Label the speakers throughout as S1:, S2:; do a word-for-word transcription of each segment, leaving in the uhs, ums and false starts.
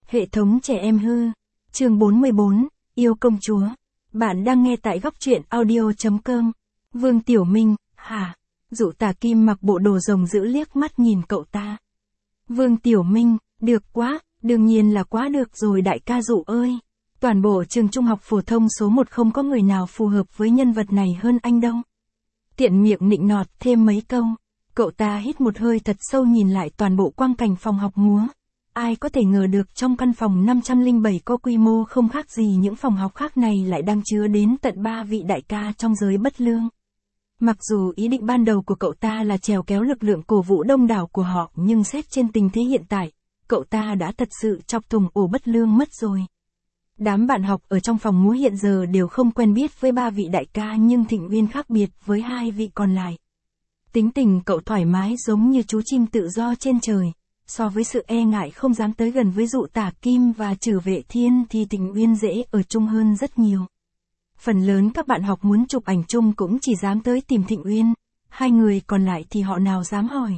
S1: Hệ thống trẻ em hư. Chương bốn mươi bốn, yêu công chúa. Bạn đang nghe tại góc truyện audio chấm com. Vương Tiểu Minh, hả? Dụ Tả Kim mặc bộ đồ rồng dữ liếc mắt nhìn cậu ta. Vương Tiểu Minh, được quá, đương nhiên là quá được rồi đại ca Dụ ơi. Toàn bộ trường trung học phổ thông số một không có người nào phù hợp với nhân vật này hơn anh đâu. Tiện miệng nịnh nọt thêm mấy câu. Cậu ta hít một hơi thật sâu nhìn lại toàn bộ quang cảnh phòng học múa. Ai có thể ngờ được trong căn phòng năm trăm lẻ bảy có quy mô không khác gì những phòng học khác này lại đang chứa đến tận ba vị đại ca trong giới bất lương. Mặc dù ý định ban đầu của cậu ta là trèo kéo lực lượng cổ vũ đông đảo của họ, nhưng xét trên tình thế hiện tại, cậu ta đã thật sự chọc thủng ổ bất lương mất rồi. Đám bạn học ở trong phòng múa hiện giờ đều không quen biết với ba vị đại ca, nhưng Thịnh Uyên khác biệt với hai vị còn lại. Tính tình cậu thoải mái giống như chú chim tự do trên trời. So với sự e ngại không dám tới gần với Dụ Tả Kim và Trử Vệ Thiên thì Thịnh Uyên dễ ở chung hơn rất nhiều. Phần lớn các bạn học muốn chụp ảnh chung cũng chỉ dám tới tìm Thịnh Uyên, hai người còn lại thì họ nào dám hỏi.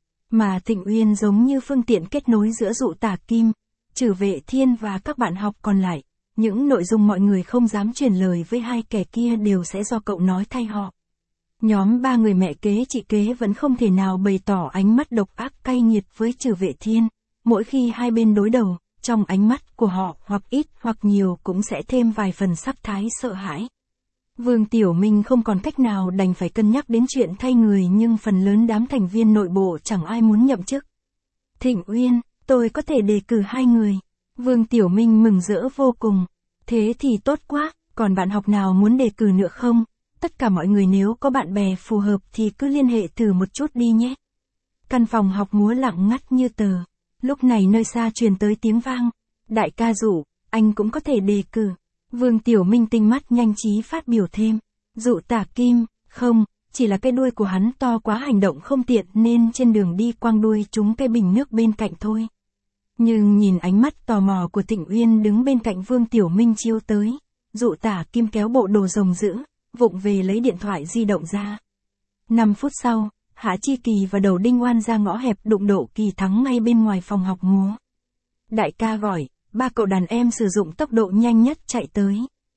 S1: Mà Thịnh Uyên giống như phương tiện kết nối giữa Dụ Tả Kim, Trử Vệ Thiên và các bạn học còn lại. Những nội dung mọi người không dám truyền lời với hai kẻ kia đều sẽ do cậu nói thay họ. Nhóm ba người mẹ kế chị kế vẫn không thể nào bày tỏ ánh mắt độc ác cay nghiệt với Trử Vệ Thiên. Mỗi khi hai bên đối đầu, trong ánh mắt của họ hoặc ít hoặc nhiều cũng sẽ thêm vài phần sắc thái sợ hãi. Vương Tiểu Minh không còn cách nào đành phải cân nhắc đến chuyện thay người, nhưng phần lớn đám thành viên nội bộ chẳng ai muốn nhậm chức. Thịnh Uyên, tôi có thể đề cử hai người. Vương Tiểu Minh mừng rỡ vô cùng. Thế thì tốt quá, còn bạn học nào muốn đề cử nữa không? Tất cả mọi người nếu có bạn bè phù hợp thì cứ liên hệ thử một chút đi nhé. Căn phòng học múa lặng ngắt như tờ. Lúc này nơi xa truyền tới tiếng vang. Đại ca Dụ, anh cũng có thể đề cử. Vương Tiểu Minh tinh mắt nhanh trí phát biểu thêm. Dụ Tả Kim, không, chỉ là cái đuôi của hắn to quá hành động không tiện nên trên đường đi quăng đuôi trúng cái bình nước bên cạnh thôi. Nhưng nhìn ánh mắt tò mò của Thịnh Uyên đứng bên cạnh Vương Tiểu Minh chiếu tới. Dụ Tả Kim kéo bộ đồ rồng dữ, vụng về lấy điện thoại di động ra. Năm phút sau, Hạ Chi Kỳ và Đầu Đinh Oan ra ngõ hẹp đụng độ Kỳ Thắng ngay bên ngoài phòng học múa. Đại ca gọi, ba cậu đàn em sử dụng tốc độ nhanh nhất chạy tới.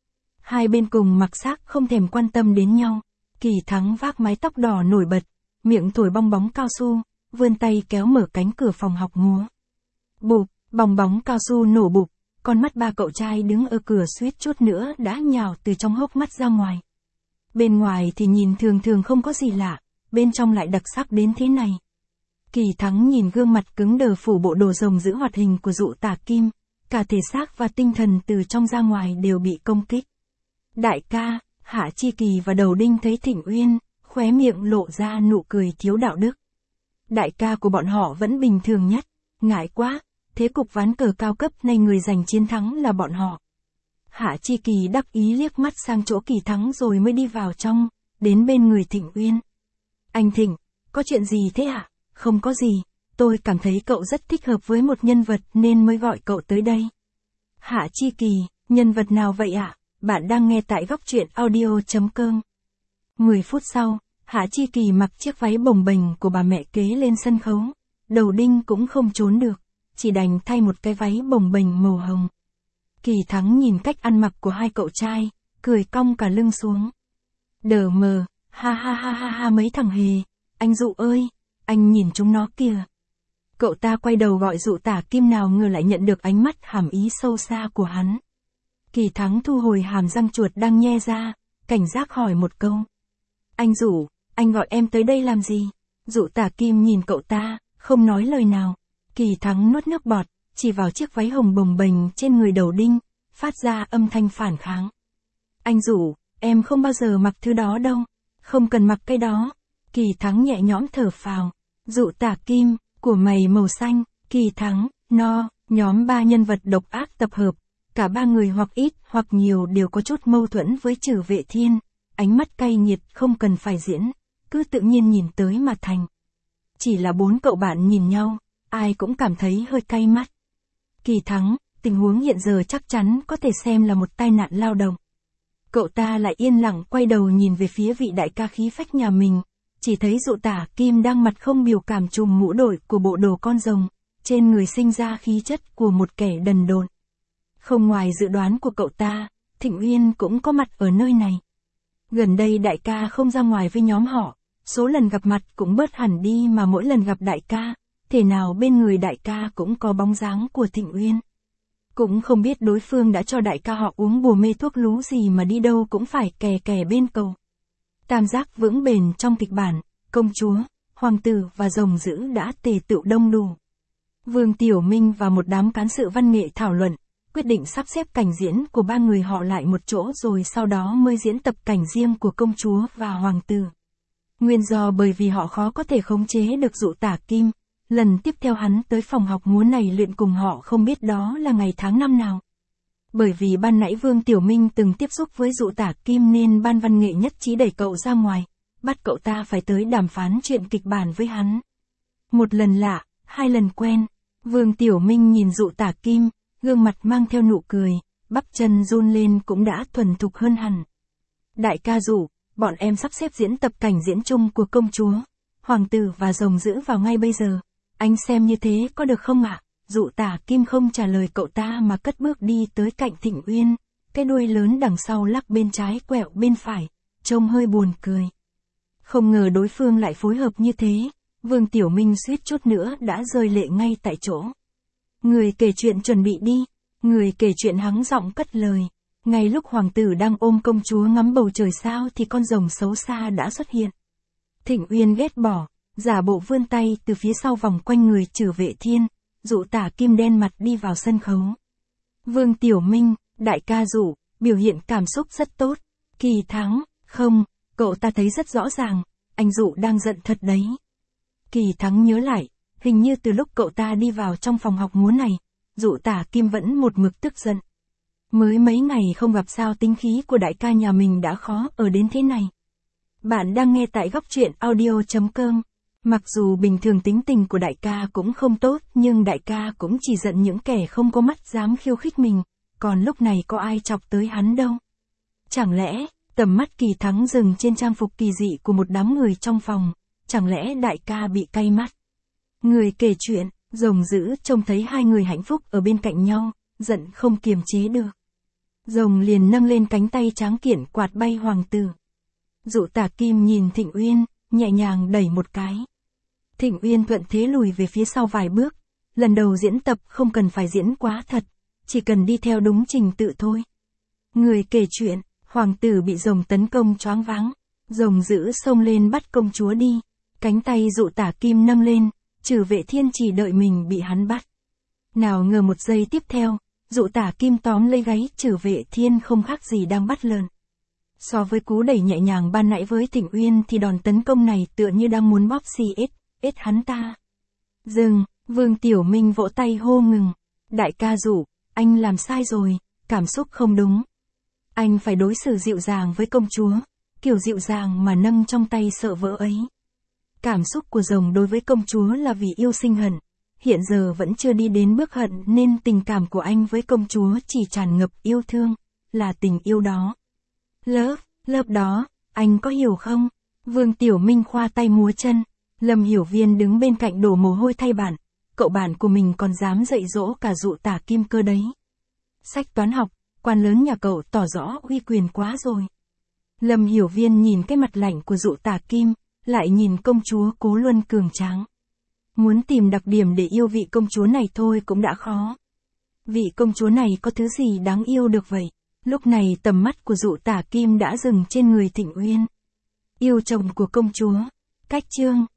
S1: Hai bên cùng mặc xác không thèm quan tâm đến nhau. Kỳ Thắng vác mái tóc đỏ nổi bật, miệng thổi bong bóng cao su, vươn tay kéo mở cánh cửa phòng học múa. Bụp, bong bóng cao su nổ bụp, con mắt ba cậu trai đứng ở cửa suýt chút nữa đã nhào từ trong hốc mắt ra ngoài. Bên ngoài thì nhìn thường thường không có gì lạ, bên trong lại đặc sắc đến thế này. Kỳ Thắng nhìn gương mặt cứng đờ phủ bộ đồ rồng giữ hoạt hình của Dụ Tả Kim, cả thể xác và tinh thần từ trong ra ngoài đều bị công kích. Đại ca, Hạ Chi Kỳ và Đầu Đinh thấy Thịnh Uyên, khóe miệng lộ ra nụ cười thiếu đạo đức. Đại ca của bọn họ vẫn bình thường nhất, ngại quá, thế cục ván cờ cao cấp này người giành chiến thắng là bọn họ. Hạ Chi Kỳ đắc ý liếc mắt sang chỗ Kỳ Thắng rồi mới đi vào trong, đến bên người Thịnh Uyên. Anh Thịnh, có chuyện gì thế ạ? À? Không có gì, tôi cảm thấy cậu rất thích hợp với một nhân vật nên mới gọi cậu tới đây. Hạ Chi Kỳ, nhân vật nào vậy ạ? À? Bạn đang nghe tại góc truyện audio chấm com. mười phút sau, Hạ Chi Kỳ mặc chiếc váy bồng bềnh của bà mẹ kế lên sân khấu. Đầu Đinh cũng không trốn được, chỉ đành thay một cái váy bồng bềnh màu hồng. Kỳ Thắng nhìn cách ăn mặc của hai cậu trai, cười cong cả lưng xuống. Đờ mờ, ha ha ha ha ha mấy thằng hề, anh Dụ ơi, anh nhìn chúng nó kìa. Cậu ta quay đầu gọi Dụ Tả Kim, nào ngờ lại nhận được ánh mắt hàm ý sâu xa của hắn. Kỳ Thắng thu hồi hàm răng chuột đang nhe ra, cảnh giác hỏi một câu. Anh Dụ, anh gọi em tới đây làm gì? Dụ Tả Kim nhìn cậu ta, không nói lời nào. Kỳ Thắng nuốt nước bọt, chỉ vào chiếc váy hồng bồng bềnh trên người Đầu Đinh, phát ra âm thanh phản kháng. Anh Dụ, em không bao giờ mặc thứ đó đâu, không cần mặc cái đó. Kỳ Thắng nhẹ nhõm thở phào. Dụ Tả Kim, của mày màu xanh. Kỳ Thắng, no, nhóm ba nhân vật độc ác tập hợp. Cả ba người hoặc ít hoặc nhiều đều có chút mâu thuẫn với Trử Vệ Thiên. Ánh mắt cay nghiệt không cần phải diễn, cứ tự nhiên nhìn tới mà thành. Chỉ là bốn cậu bạn nhìn nhau, ai cũng cảm thấy hơi cay mắt. Kỳ Thắng, tình huống hiện giờ chắc chắn có thể xem là một tai nạn lao động. Cậu ta lại yên lặng quay đầu nhìn về phía vị đại ca khí phách nhà mình, chỉ thấy Dụ Tả Kim đang mặt không biểu cảm trùm mũ đội của bộ đồ con rồng, trên người sinh ra khí chất của một kẻ đần độn. Không ngoài dự đoán của cậu ta, Thịnh Uyên cũng có mặt ở nơi này. Gần đây đại ca không ra ngoài với nhóm họ, số lần gặp mặt cũng bớt hẳn đi mà mỗi lần gặp đại ca, thể nào bên người đại ca cũng có bóng dáng của Thịnh Uyên. Cũng không biết đối phương đã cho đại ca họ uống bùa mê thuốc lú gì mà đi đâu cũng phải kè kè bên cầu. Tam giác vững bền trong kịch bản, công chúa, hoàng tử và rồng dữ đã tề tựu đông đủ. Vương Tiểu Minh và một đám cán sự văn nghệ thảo luận, quyết định sắp xếp cảnh diễn của ba người họ lại một chỗ rồi sau đó mới diễn tập cảnh riêng của công chúa và hoàng tử. Nguyên do bởi vì họ khó có thể khống chế được Dụ Tả Kim, lần tiếp theo hắn tới phòng học múa này luyện cùng họ không biết đó là ngày tháng năm nào. Bởi vì ban nãy Vương Tiểu Minh từng tiếp xúc với Dụ Tả Kim nên ban văn nghệ nhất trí đẩy cậu ra ngoài, bắt cậu ta phải tới đàm phán chuyện kịch bản với hắn. Một lần lạ, hai lần quen, Vương Tiểu Minh nhìn Dụ Tả Kim, gương mặt mang theo nụ cười, bắp chân run lên cũng đã thuần thục hơn hẳn. Đại ca Dụ, bọn em sắp xếp diễn tập cảnh diễn chung của công chúa, hoàng tử và rồng dữ vào ngay bây giờ. Anh xem như thế có được không ạ? Dụ Tả Kim không trả lời cậu ta mà cất bước đi tới cạnh Thịnh Uyên, cái đuôi lớn đằng sau lắc bên trái quẹo bên phải, trông hơi buồn cười. Không ngờ đối phương lại phối hợp như thế, Vương Tiểu Minh suýt chút nữa đã rơi lệ ngay tại chỗ. Người kể chuyện chuẩn bị đi, người kể chuyện hắng giọng cất lời. Ngay lúc hoàng tử đang ôm công chúa ngắm bầu trời sao thì con rồng xấu xa đã xuất hiện. Thịnh Uyên ghét bỏ, giả bộ vươn tay từ phía sau vòng quanh người Trử Vệ Thiên, Dụ Tả Kim đen mặt đi vào sân khấu. Vương Tiểu Minh, đại ca Dụ, biểu hiện cảm xúc rất tốt. Kỳ Thắng, không, cậu ta thấy rất rõ ràng, anh Dụ đang giận thật đấy. Kỳ Thắng nhớ lại, hình như từ lúc cậu ta đi vào trong phòng học múa này, Dụ Tả Kim vẫn một mực tức giận. Mới mấy ngày không gặp sao tính khí của đại ca nhà mình đã khó ở đến thế này. Bạn đang nghe tại góc truyện audio chấm com. Mặc dù bình thường tính tình của đại ca cũng không tốt nhưng đại ca cũng chỉ giận những kẻ không có mắt dám khiêu khích mình, còn lúc này có ai chọc tới hắn đâu. Chẳng lẽ, tầm mắt Kỳ Thắng dừng trên trang phục kỳ dị của một đám người trong phòng, chẳng lẽ đại ca bị cay mắt. Người kể chuyện, rồng dữ trông thấy hai người hạnh phúc ở bên cạnh nhau, giận không kiềm chế được. Rồng liền nâng lên cánh tay tráng kiện quạt bay hoàng tử. Dụ Tả Kim nhìn Thịnh Uyên, nhẹ nhàng đẩy một cái. Thịnh Uyên thuận thế lùi về phía sau vài bước, lần đầu diễn tập không cần phải diễn quá thật, chỉ cần đi theo đúng trình tự thôi. Người kể chuyện, hoàng tử bị rồng tấn công choáng váng, rồng dữ xông lên bắt công chúa đi, cánh tay Dụ Tả Kim nâng lên, Trử Vệ Thiên chỉ đợi mình bị hắn bắt. Nào ngờ một giây tiếp theo, Dụ Tả Kim tóm lấy gáy Trử Vệ Thiên không khác gì đang bắt lợn. So với cú đẩy nhẹ nhàng ban nãy với Thịnh Uyên thì đòn tấn công này tựa như đang muốn bóp xì ết, ết hắn ta. Dừng, Vương Tiểu Minh vỗ tay hô ngừng. Đại ca Dụ, anh làm sai rồi, cảm xúc không đúng. Anh phải đối xử dịu dàng với công chúa, kiểu dịu dàng mà nâng trong tay sợ vỡ ấy. Cảm xúc của rồng đối với công chúa là vì yêu sinh hận, hiện giờ vẫn chưa đi đến bước hận nên tình cảm của anh với công chúa chỉ tràn ngập yêu thương, là tình yêu đó. Lớp, lớp đó, anh có hiểu không? Vương Tiểu Minh khoa tay múa chân, Lâm Hiểu Viên đứng bên cạnh đổ mồ hôi thay bạn, cậu bạn của mình còn dám dạy dỗ cả Dụ Tả Kim cơ đấy. Sách toán học, quan lớn nhà cậu tỏ rõ uy quyền quá rồi. Lâm Hiểu Viên nhìn cái mặt lạnh của Dụ Tả Kim, lại nhìn công chúa Cố Luân cường tráng. Muốn tìm đặc điểm để yêu vị công chúa này thôi cũng đã khó. Vị công chúa này có thứ gì đáng yêu được vậy? Lúc này tầm mắt của Dụ Tả Kim đã dừng trên người Thịnh Uyên. Yêu chồng của công chúa. Cách chương